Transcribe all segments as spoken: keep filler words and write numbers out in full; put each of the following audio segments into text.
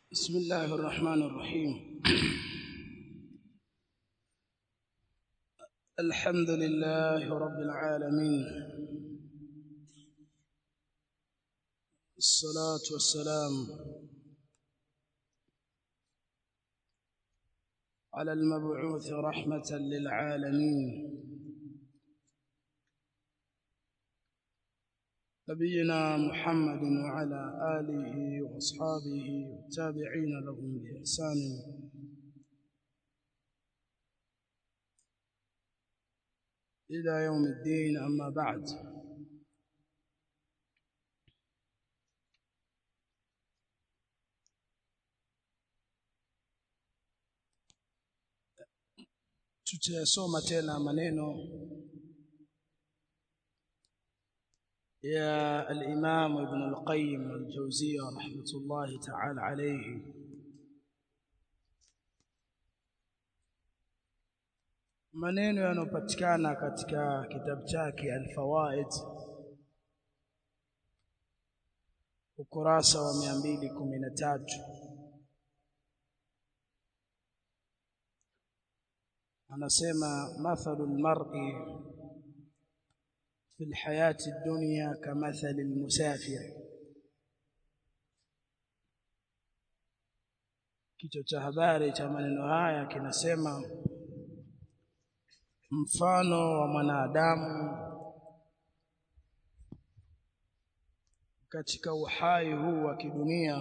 بسم الله الرحمن الرحيم. الحمد لله رب العالمين، الصلاة والسلام على المبعوث رحمة للعالمين نبينا محمد وعلى آله وأصحابه والتابعين لهم بإحسان إلى يوم الدين. أما بعد، tutasoma tena maneno ya al-Imam Ibn al-Qayyim al-Jawziyya rahmatullahi ta'ala alayhi. Maneno yanopatikana katika kitabu chake Al-Fawaid, ukurasa wa mia mbili kumi na tatu. Anasema mathalul mar'i في الحياة الدنيا كمثل المسافر. Kichwa cha habari cha maneno haya kinasema mfano wa mwanadamu katika uhai huu wa kidunia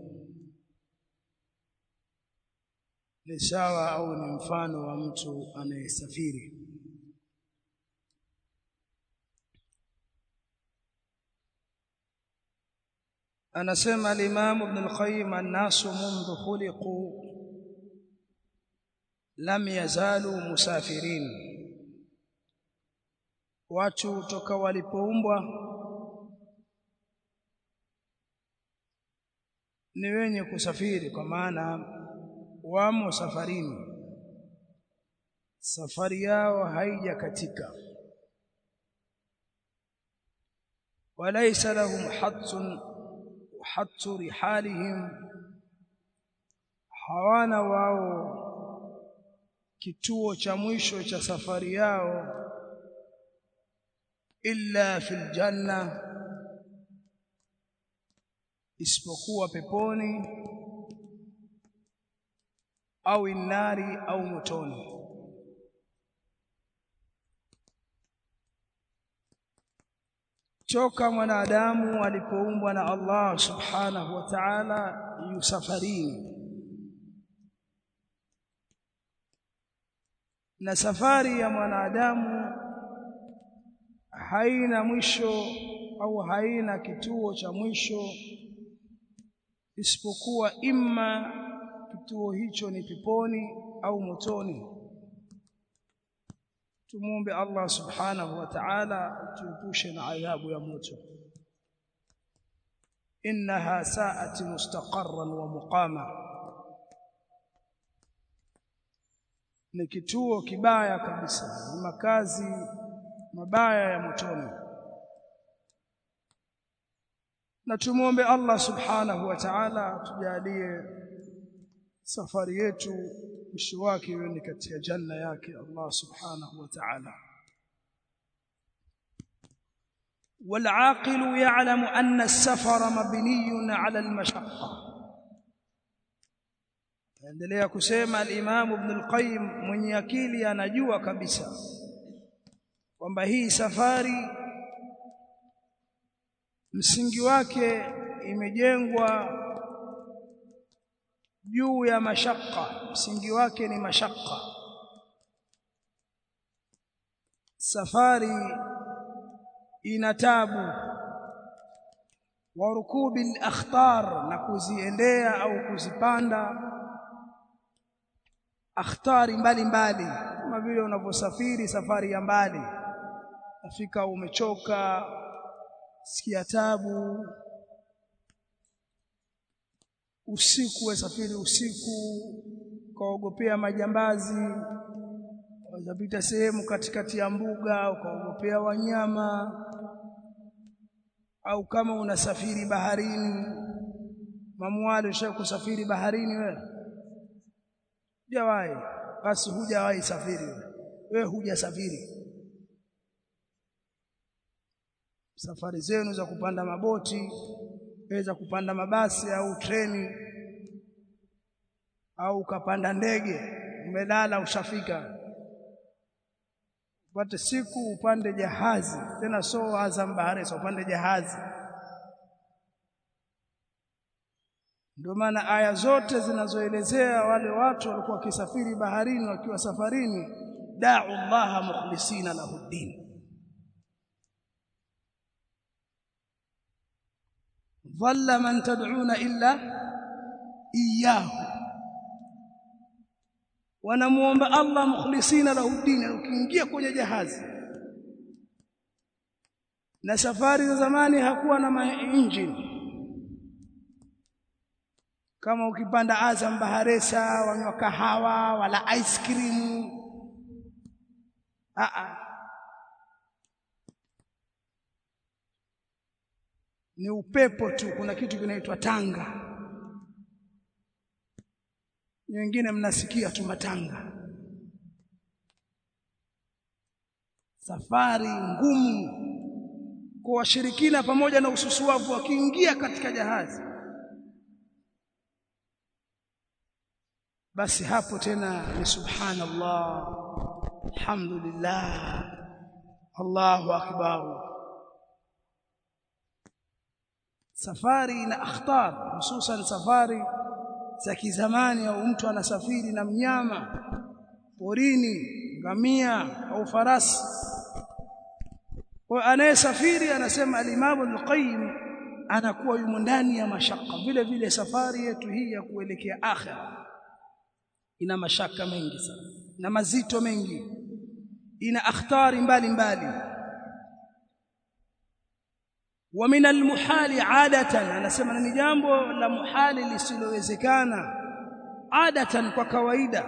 ni sawa au ni mfano wa mtu anayesafiri. Anasema al-Imam Ibn al-Qayyim, an-nasu mundu khuliqu lam yazalu musafirin. Watu toka walipoumbwa ni wenye kusafiri, kwa maana wamo safarini, safari yao haijakatika. Walaysa lahum hattun hattu rihalihim, hawana wao kituo cha mwisho cha safari yao, illa fil janna, isipokuwa peponi, au innari, au motoni. Toka mwanadamu alipoumbwa na Allah subhanahu wa ta'ala yusafarini, na safari ya mwanadamu haina mwisho au haina kituo cha mwisho, isipokuwa imma kituo hicho ni peponi au motoni. Tumuombe Allah subhanahu wa ta'ala tuepushe na adhabu ya moto. Innaha sa'at mustaqarran wa muqama, ni kituo kibaya kabisa, ni makazi mabaya ya motoni. Na tumuombe Allah subhanahu wa ta'ala tujalie safari yetu mwisho wake iwe ni katika janna yake Allah subhanahu wa ta'ala. والعاقل يعلم أن السفر مبني على المشقة. endelea kusema al-Imam Ibn al-Qayyim, mwenye akili anajua kabisa kwamba hii safari msingi wake imejengwa juu ya mashaka, msingi wake ni mashaka. Safari ina tabu, wa rukubil akhtar, na kuziendea au kuzipanda akhtari mbalimbali, kama vile unavyosafiri safari ya mbali, afika umechoka, sikia tabu. Usiku wasafiri usiku, ukaogopea majambazi, wazapita sehemu katikati ya mbuga ukaogopea wanyama, au kama unasafiri baharini Mamwali ushawahi kusafiri baharini wewe? Hujawahi. Basi hujawahi safiri wewe. Wewe hujasafiri. Safari zenu za kupanda maboti, za kupanda mabasi au treni au ukapanda ndege, umelala ushafika. Upate siku upande jahazi, tena so Azam Bahares, upande jahazi. Ndio maana aya zote zinazoelezea wale watu walikuwa wakisafiri baharini, wakiwa safarini, da'u Allah mukhlisina lahu din. Dhalla man tad'una illa iyyahu, wanamuomba Allah mukhlisina lahu din. Ukiingia kwenye jahazi, na safari za zamani hakuwa na engine kama ukipanda Azam Baharesa wanywa kahawa wala ice cream. a a ni upepo tu. Kuna kitu kinaitwa tanga, nyingine mnasikia tu matanga. Safari ngumu kwa washirikina pamoja na ususuavu wakiingia katika jahazi. Basi hapo tena ni subhanallah, alhamdulillah, Allahu akbar. Safari na akhtar, hususan safari za kizamani, au mtu anasafiri na mnyama porini, ngamia au farasi. Kwa anayesafiri, anasema al-Imam al-Qayyim, anakuwa yumo ndani ya mashaka. Vile vile safari yetu hii ya kuelekea akhira ina mashaka mengi sana na mazito mengi, ina akhtari mbalimbali. Wa min almuhali adatan, anasema ni jambo la muhali lisilowezekana adatan, kwa kawaida,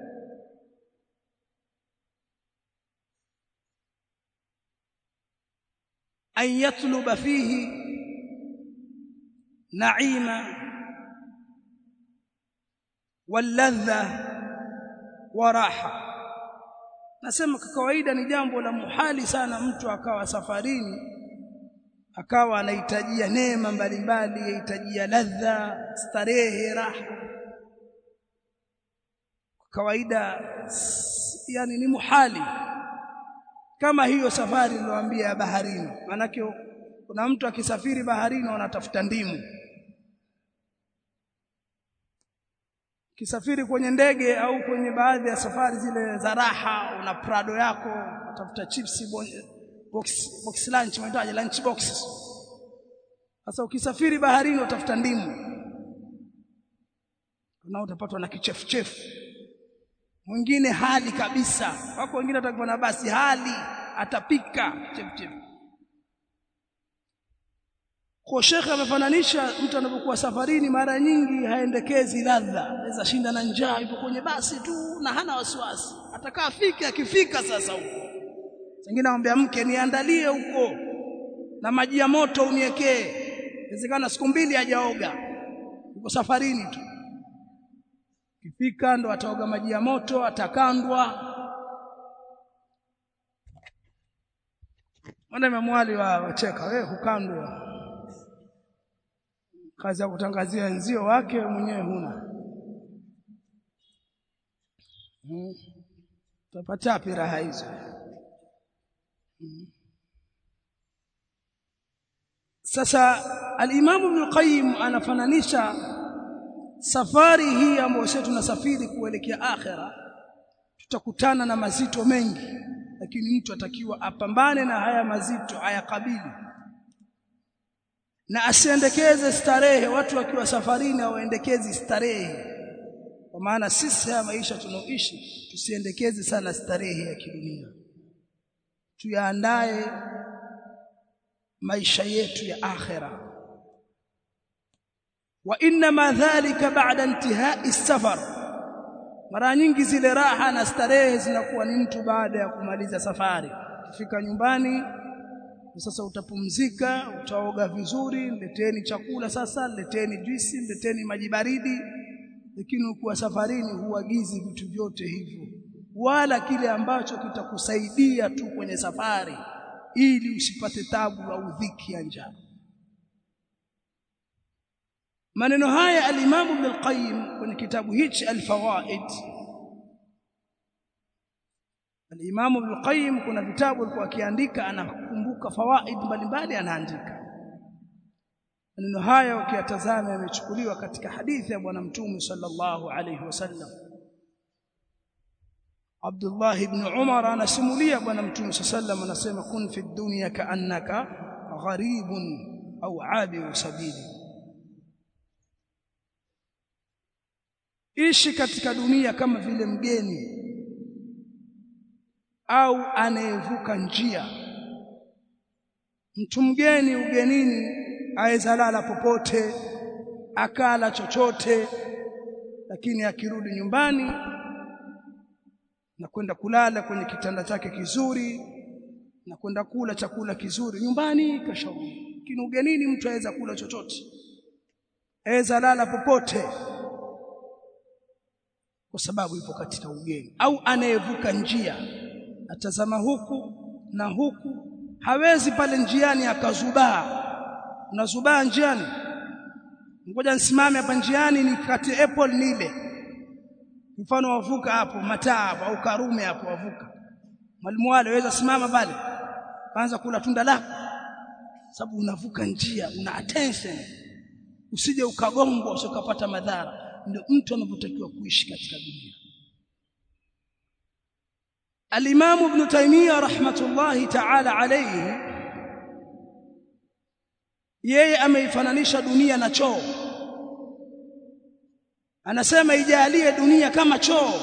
an yatluba fihi naima walladha wa raha. Nasema kwa kawaida ni jambo la muhali sana mtu akawa safarini akawa anahitajia neema mbalimbali, anahitajia ladha, starehe, raha. Kwa kawaida yani ni muhali kama hiyo safari niliyoambia ya baharini. Manake kuna mtu akisafiri baharini anatafuta ndimu. Kisafiri kwenye ndege au kwenye baadhi ya safari zile za raha, una Prado yako, utafuta chips box box lunch, mtaje lunch boxes. Sasa ukisafiri baharini utafuta ndimu, na utapatwa na kichefuchefu. Mwingine hali kabisa, wako wengine watakuwa na basi hali, atapika kichefuchefu. Kwa Sheikh amefananisha mtu anapokuwa safarini, mara nyingi haendekezi ladha, anaweza shinda na njaa, yupo kwenye basi tu na hana wasiwasi, atakaa fika. Akifika sasa huko, wengine anamwambia mke, niandalie huko na maji ya moto uniwekee. Inawezekana siku mbili hajaoga, yuko safarini tu. Kifika ndo ataoga maji ya moto, atakandwa. Wanda mamwali wa wacheka, wewe hukandwa, kazi ya kutangazia nzio wake mwenyewe huna. Hmm. Tutapata pira hizo. Hmm. Sasa al-Imam Ibn Qayyim anafananisha safari hii ambayo sisi tunasafiri kuelekea akhera. Tutakutana na mazito mengi, lakini mtu atakiwa apambane na haya mazito, ayakabili na asiendekeze starehe. Watu wakiwa safarini hawaendekezi starehe, kwa maana sisi haya maisha tunaoishi tusiendekeze sana starehe ya kidunia, tuyaandae maisha yetu ya akhera. Wa inma dhalika ba'da intihai safar, mara nyingi zile raha na starehe zinakuwa ni mtu baada ya kumaliza safari. Kifika nyumbani Sasa utapumzika, utaoga vizuri, leteni chakula sasa, leteni juisi, leteni maji baridi. Lakini ukiwa safarini huagizi vitu vyote hivyo, wala kile ambacho kitakusaidia tu kwenye safari ili usipate tabu au dhiki ya njaa. Maneno haya al-Imam Ibn al-Qayyim kwenye kitabu hichi Al-Fawaid. Al-Imam Ibn al-Qayyim kuna vitabu alikuwa akiandika, anakumbuka fawaid mbalimbali anaandika. Maneno haya ukiyatazama yamechukuliwa katika hadithi ya bwana Mtume sallallahu alayhi wasallam. Abdullah ibn Umar anasimulia bwana Mtume sallallahu alayhi wasallam anasema, kun fi dunya ka'annaka gharibun au abiu sabili. Ishi katika dunia kama vile mgeni au anayevuka njia. Mtu mgeni ugenini aweza lala popote, akala chochote, lakini akirudi nyumbani na kwenda kulala kwenye kitanda chake kizuri na kwenda kula chakula kizuri nyumbani kashauri. Lakini ugenini mtu aweza kula chochote, aweza lala popote kwa sababu ipo katika ugeni. Au anayevuka njia, atazama huku na huku, hawezi pale njiani akazubaa. Unazubaa njiani, ngoja nisimame hapa njiani nikate apple nile. Mfano wavuka hapo Mataa au Karume hapo wavuka, mwalimu wale waweza simama pale kwanza kula tunda lako, sababu unavuka njia, una attention, usije ukagongwa usikapata madhara. Ndio mtu anapotakiwa kuishi katika dunia. Al-Imam Ibn Taymiyyah rahmatullahi ta'ala alayhi, yeye ameifananisha dunia na choo. Anasema ijalie dunia kama choo.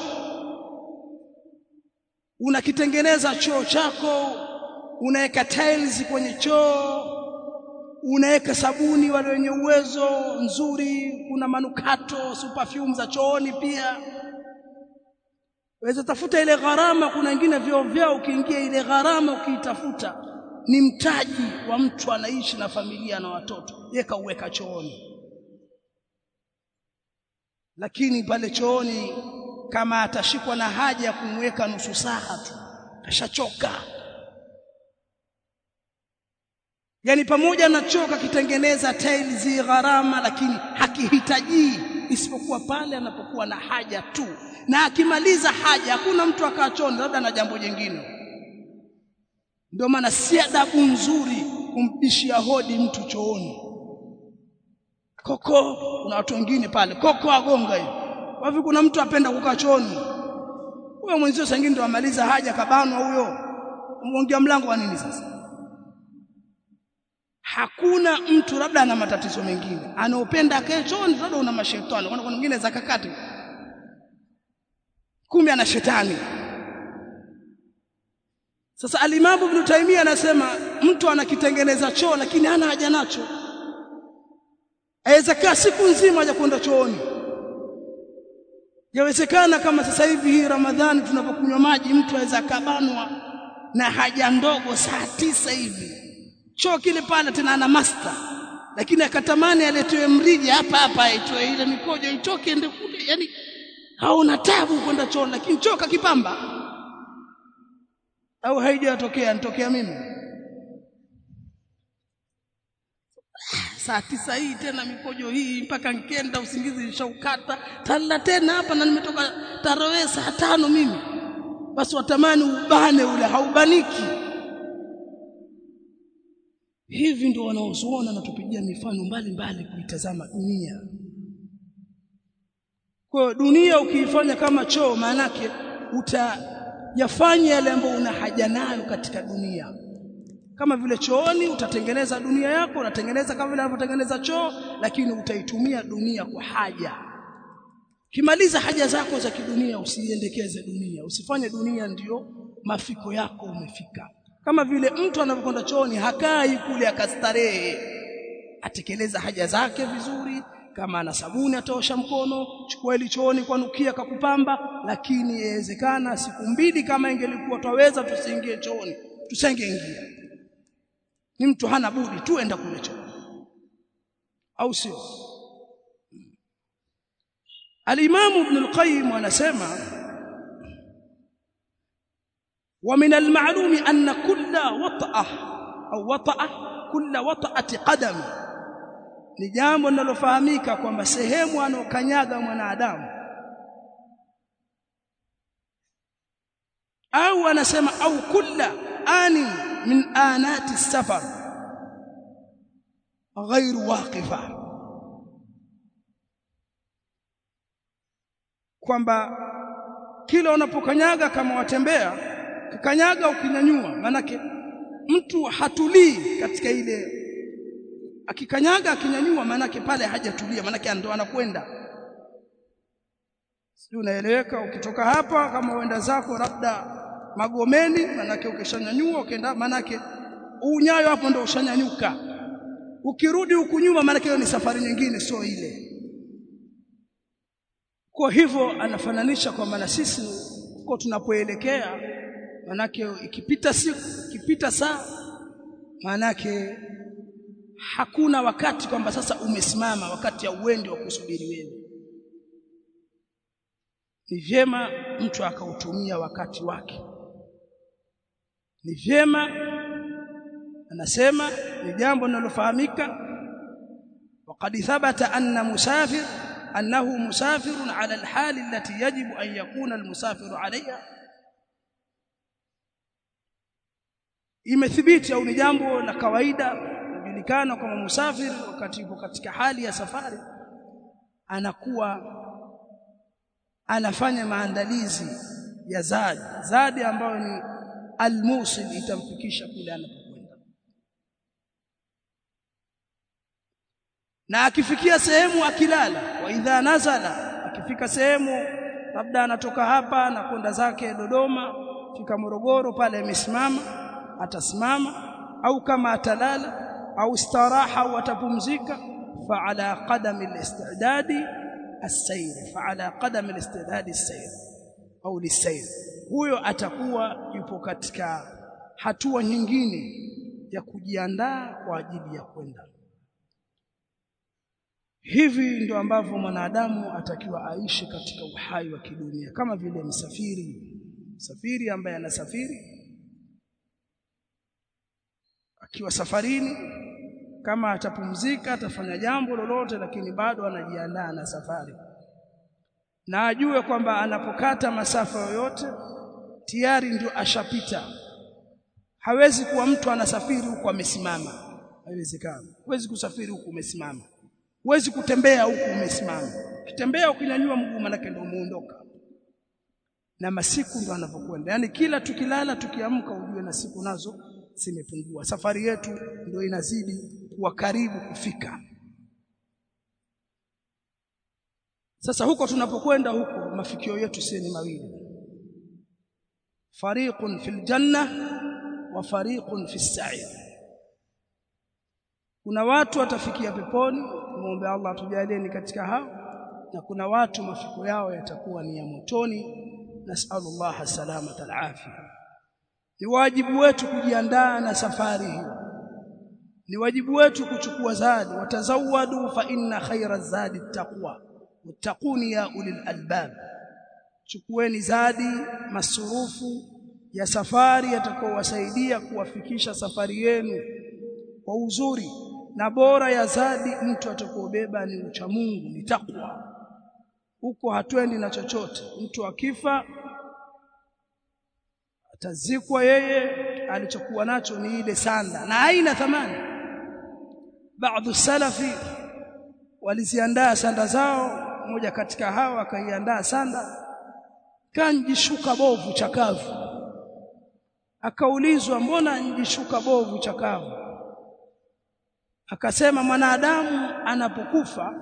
Unakitengeneza choo chako, unaweka tiles kwenye choo, unaweka sabuni wale wenye uwezo nzuri, kuna manukato, perfume za chooni pia. Waweza tafuta ile gharama, kuna wengine vyoo vyao ukiingia ile gharama ukiitafuta ni mtaji wa mtu anaishi na familia na watoto, yeye kauweka chooni. Lakini pale chooni kama atashikwa na haja ya kumweka nusu saa tu, ashachoka. Yani pamoja na choka kitengeneza tiles gharama, lakini hakihitaji isipokuwa pale anapokuwa na haja tu, na akimaliza haja hakuna mtu akaachoni labda na jambo jingine. Ndio maana si adabu nzuri kumbishia hodi mtu chooni. Koko, kuna watu wengine pale koko agonga hiyo. Wapi kuna mtu apenda kukaa chooni? Huyo mwenzio sasa ndio amaliza haja kabanwa huyo. Mwongea mlango wa nini sasa? Hakuna mtu labda ana matatizo mengine, anaopenda akae chooni, labda una mashetani. Kuna mwingine za kakati, kumbe ana shetani. Sasa al-Imam Ibn Taymiyyah anasema mtu anakitengeneza choo lakini hana haja nacho. Aweza kaa siku nzima haja kwenda chooni. Yawezekana kama sasa hivi hii Ramadhani tunapokunywa maji, mtu aweza kabanwa na haja ndogo saa tisa hivi. Choo kile pale tena ana master, lakini akatamani aletewe mrija hapa hapa aitoe ile mikojo itoke ende kule. Yani hauna tabu kwenda choo, lakini choka kipamba. Au haijatokea nitokea mimi saa tisa hii tena mikojo hii mpaka nikenda usingizi nishaukata tala tena hapa, na nimetoka tarawih saa tano mimi. Basi watamani ubane ule, haubaniki. Hivi ndio wanaozuona na tupigia mifano mbalimbali kuitazama dunia. Kwa dunia ukiifanya kama choo, maana yake utayafanya yale ambayo una haja nayo katika dunia. Kama vile chooni utatengeneza dunia yako, unatengeneza kama vile unavyotengeneza choo, lakini utaitumia dunia kwa haja. Kimaliza haja zako za kidunia, usiendekeze dunia, usifanye dunia ndio mafiko yako umefika. Kama vile mtu anapokwenda chooni hakai kule akastarehe, atekeleza haja zake vizuri. Kama ana sabuni ataosha mkono, chukua ile chooni kwa nukia kakupamba. Lakini inawezekana siku mbili kama ingelikuwa twaweza tusiingie chooni, tusingeingia. ni mtu hana budi tu enda kule choo, au sio? Al-Imam Ibn al-Qayyim anasema wa min al-ma'lum anna kulla wata'ah au wata'a kulla wata'ati qadam, ni jambo linalofahamika kwamba sehemu anokanyaga mwanadamu, au anasema au kulla ani min anati safar ghairu waqifa, kwamba kila unapokanyaga kama watembea kikanyaga ukinyanyua, manake mtu hatulii katika ile, akikanyaga akinyanyua manake pale hajatulia, manake ndo anakwenda. Sio, unaeleweka? Ukitoka hapa kama uenda zako labda Magomeni, manake ukishanyanyua ukaenda, manake unyayo hapo ndo ushanyanyuka. Ukirudi huku nyuma manake hiyo ni safari nyingine, sio ile. Kwa hivyo anafananisha kwa maana sisi kwa tunapoelekea, manake ikipita siku ikipita saa, manake hakuna wakati kwamba sasa umesimama wakati ya uende wa kusubiri wewe. Ni vyema mtu akautumia wakati wake, ni vyema. Anasema ni jambo linalofahamika, waqad thabata anna musafir annahu musafirun ala alhal allati yajibu an yakuna almusafiru alayha. Imethibiti au ni jambo la kawaida kujulikana kama musafiri wakati yuko katika hali ya safari anakuwa anafanya maandalizi ya zadi, zadi ambayo ni almusil, itamfikisha kule anapokwenda. Na akifikia sehemu akilala, wa idha nazala, akifika sehemu labda anatoka hapa na kwenda zake Dodoma, fika Morogoro, pale amesimama, atasimama, au kama atalala au istaraha au atapumzika, fa ala qadami al-istidadi as-sayr, fa ala qadami al-istidadi as-sayr au lis-sayr, huyo atakuwa yupo katika hatua nyingine ya kujiandaa kwa ajili ya kwenda. Hivi ndio ambavyo mwanadamu atakiwa aishi katika uhai wa kidunia, kama vile msafiri msafiri ambaye anasafiri akiwa safarini, kama atapumzika atafanya jambo lolote, lakini bado anajiandaa na safari, na ajue kwamba anapokata masafa yoyote tayari ndio ashapita. Hawezi kuwa mtu anasafiri huku amesimama, haiwezekani. Huwezi kusafiri huku umesimama, huwezi kutembea huku umesimama. Ukitembea ukinyanyua mguu manake ndio umeondoka, na masiku ndio anapokwenda. Yani kila tukilala tukiamka ujue na siku nazo zimepungua, safari yetu ndio inazidi kuwa karibu kufika. Sasa huko tunapokwenda huko, mafikio yetu si ni mawili, fariqun fil janna wa fariqun fis sa'ir. Kuna watu watafikia peponi, muombe Allah atujalie ni katika hao, na kuna watu mafikio yao yatakuwa ni ya motoni, nasallallahu salamata al-afia. Ni wajibu wetu kujiandaa na safari hii, ni wajibu wetu kuchukua zadi, watazawadu fa inna khayra zadi taqwa wattaquni ya ulil albab. Chukueni zadi, masurufu ya safari yatakayowasaidia kuwafikisha safari yenu kwa uzuri, na bora ya zadi mtu atakayobeba ni ucha Mungu, ni takwa. Huko hatuendi na chochote. Mtu akifa atazikwa, yeye alichokuwa nacho ni ile sanda na haina thamani. Baadhi salafi waliziandaa sanda zao, mmoja katika hao akaiandaa sanda, kanjishuka bovu chakavu. Akaulizwa, mbona njishuka bovu chakavu? Akasema, mwanadamu anapokufa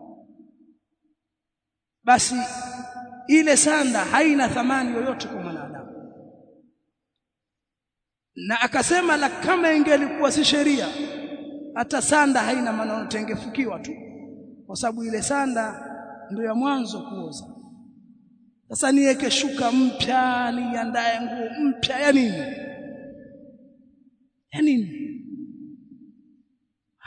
basi ile sanda haina thamani yoyote kwa mwanadamu. Na akasema, la kama ingelikuwa si sheria, hata sanda haina maana, tengefukiwa tu, kwa sababu ile sanda ndio ya mwanzo kuoza. Sasa niweke shuka mpya, niandae nguo mpya, ya nini? Ya nini?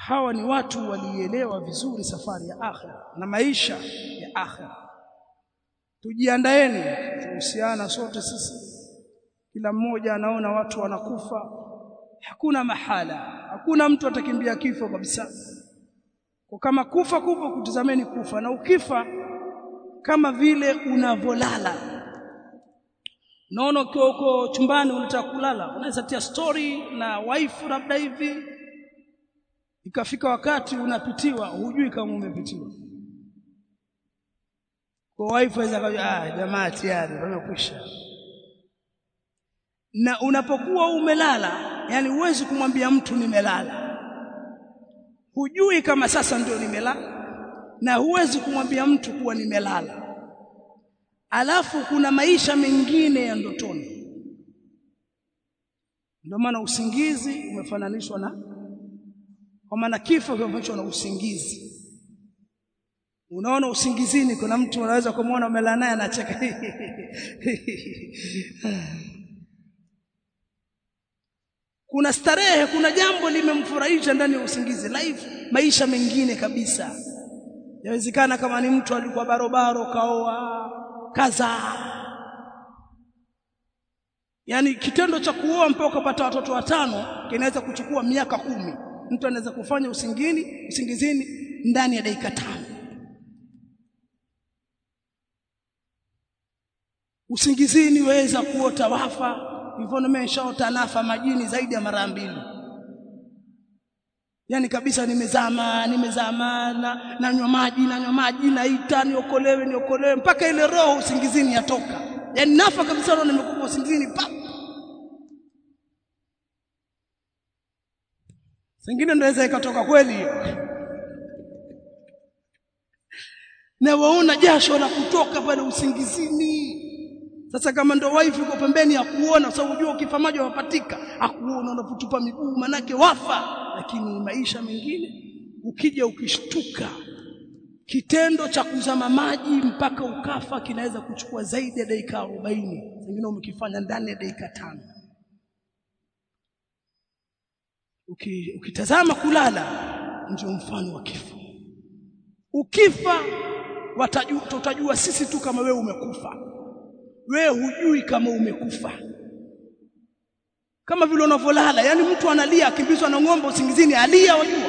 hawa ni watu walielewa vizuri safari ya akhira na maisha ya akhira. Tujiandaeni, tuhusiana sote sisi. Kila mmoja anaona watu wanakufa, hakuna mahala, hakuna mtu atakimbia kifo kabisa. Kwa kama kufa kufa, kutizameni kufa, na ukifa kama vile unavolala. Unaona ukiwa uko chumbani unataka kulala, unaweza tia story na wife labda hivi, ikafika wakati unapitiwa, hujui kama umepitiwa. Kwa wife aweza kaja, ah jamaa tayari wamekwisha. Na unapokuwa umelala, yani huwezi kumwambia mtu nimelala, hujui kama sasa ndio nimelala, na huwezi kumwambia mtu kuwa nimelala. Alafu kuna maisha mengine ya ndotoni. Ndio maana usingizi umefananishwa na, kwa maana kifo kimefananishwa na usingizi. Unaona usingizini kuna mtu unaweza kumuona umelala naye anacheka. Kuna starehe, kuna jambo limemfurahisha ndani ya usingizi. Life, maisha mengine kabisa. Yawezekana kama ni mtu alikuwa barobaro kaoa kaza. Yani kitendo cha kuoa mpaka kupata watoto watano kinaweza kuchukua miaka kumi. Mtu anaweza kufanya usingini, usingizini ndani ya dakika tano. Usingizini waweza kuota wafa, hivyo nimeshaota nafa majini zaidi ya mara mbili. Yani kabisa nimezama, nimezama na nanywa maji, nanywa maji naita niokolewe, niokolewe mpaka ile roho usingizini yatoka. Yani nafa kabisa, roho nimekufa usingizini pa. Singine ndio inaweza ikatoka kweli hiyo. Na waona jasho la kutoka pale usingizini. Sasa kama ndo wife yuko pembeni ya kuona, sababu unajua ukifa maji wapatika, akuona unapotupa miguu manake wafa. Lakini maisha mengine ukija ukishtuka, kitendo cha kuzama maji mpaka ukafa kinaweza kuchukua zaidi ya dakika arobaini. Singine umekifanya ndani ya dakika tano. Uki, ukitazama kulala ndio mfano wa kifo. Ukifa watajua, tutajua sisi tu kama wewe umekufa. Wewe hujui kama umekufa. Kama vile unavolala, yani mtu analia akimbizwa na ng'ombe usingizini alia, wajua.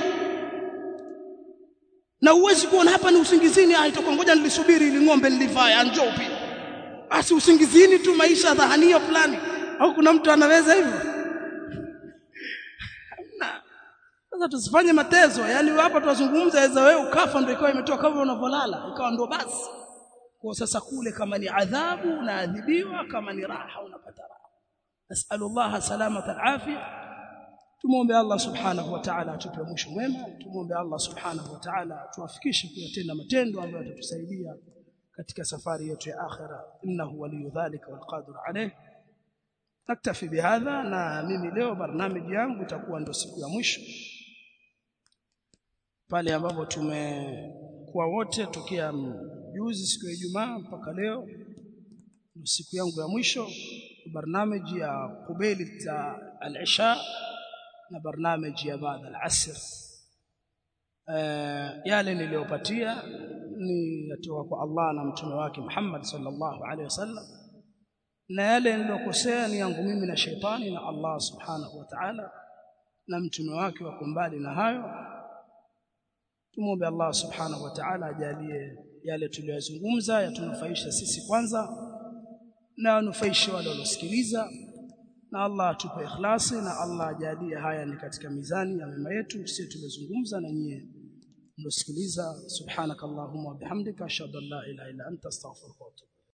Na uwezi kuona hapa ni usingizini, ah itakuwa ngoja nilisubiri ili ng'ombe nilivaya njoo pia. Basi usingizini tu maisha dhahania fulani. Au kuna mtu anaweza hivyo? Hamna. Sasa tusifanye matezo, yani hapa tunazungumza weza wewe ukafa ndio ikawa imetoka kama unavolala, ikawa ndio basi. Kwa sasa kule kama ni adhabu unaadhibiwa, kama ni raha unapata raha. Nasallallahu salamata alafia. Tumuombe Allah subhanahu wa ta'ala atupe mwisho mwema. Tumuombe Allah subhanahu wa ta'ala tuwafikishe kuyatenda matendo ambayo yatatusaidia katika safari yetu ya akhira. Innahu waliyu dhalika wal qadir alayh. Naktafi bihadha, na mimi leo barnamiji yangu itakuwa ndo siku ya mwisho. Pale ambapo tumekuwa wote tokea juzi siku ya Ijumaa mpaka leo ndio siku yangu ya mwisho. Barnamiji ya kubeli ta al-isha na barnamiji ya baada al-asr. Uh, yale niliyopatia ni yatoka kwa Allah na mtume wake Muhammad sallallahu alaihi wasallam, na yale niliyokosea ni yangu mimi na shetani, na Allah subhanahu wa ta'ala na mtume wake wako mbali na hayo. Tumuombe Allah subhanahu wa ta'ala ajalie yale tuliyozungumza yatunufaisha sisi kwanza na anufaishe wale waliosikiliza, na Allah atupe ikhlasi, na Allah ajalie haya ni katika mizani ya mema yetu sisi tulizozungumza na nyie mlosikiliza. Subhanakallahumma wa bihamdika ashhadu an la ilaha illa anta astaghfiruka wa atubu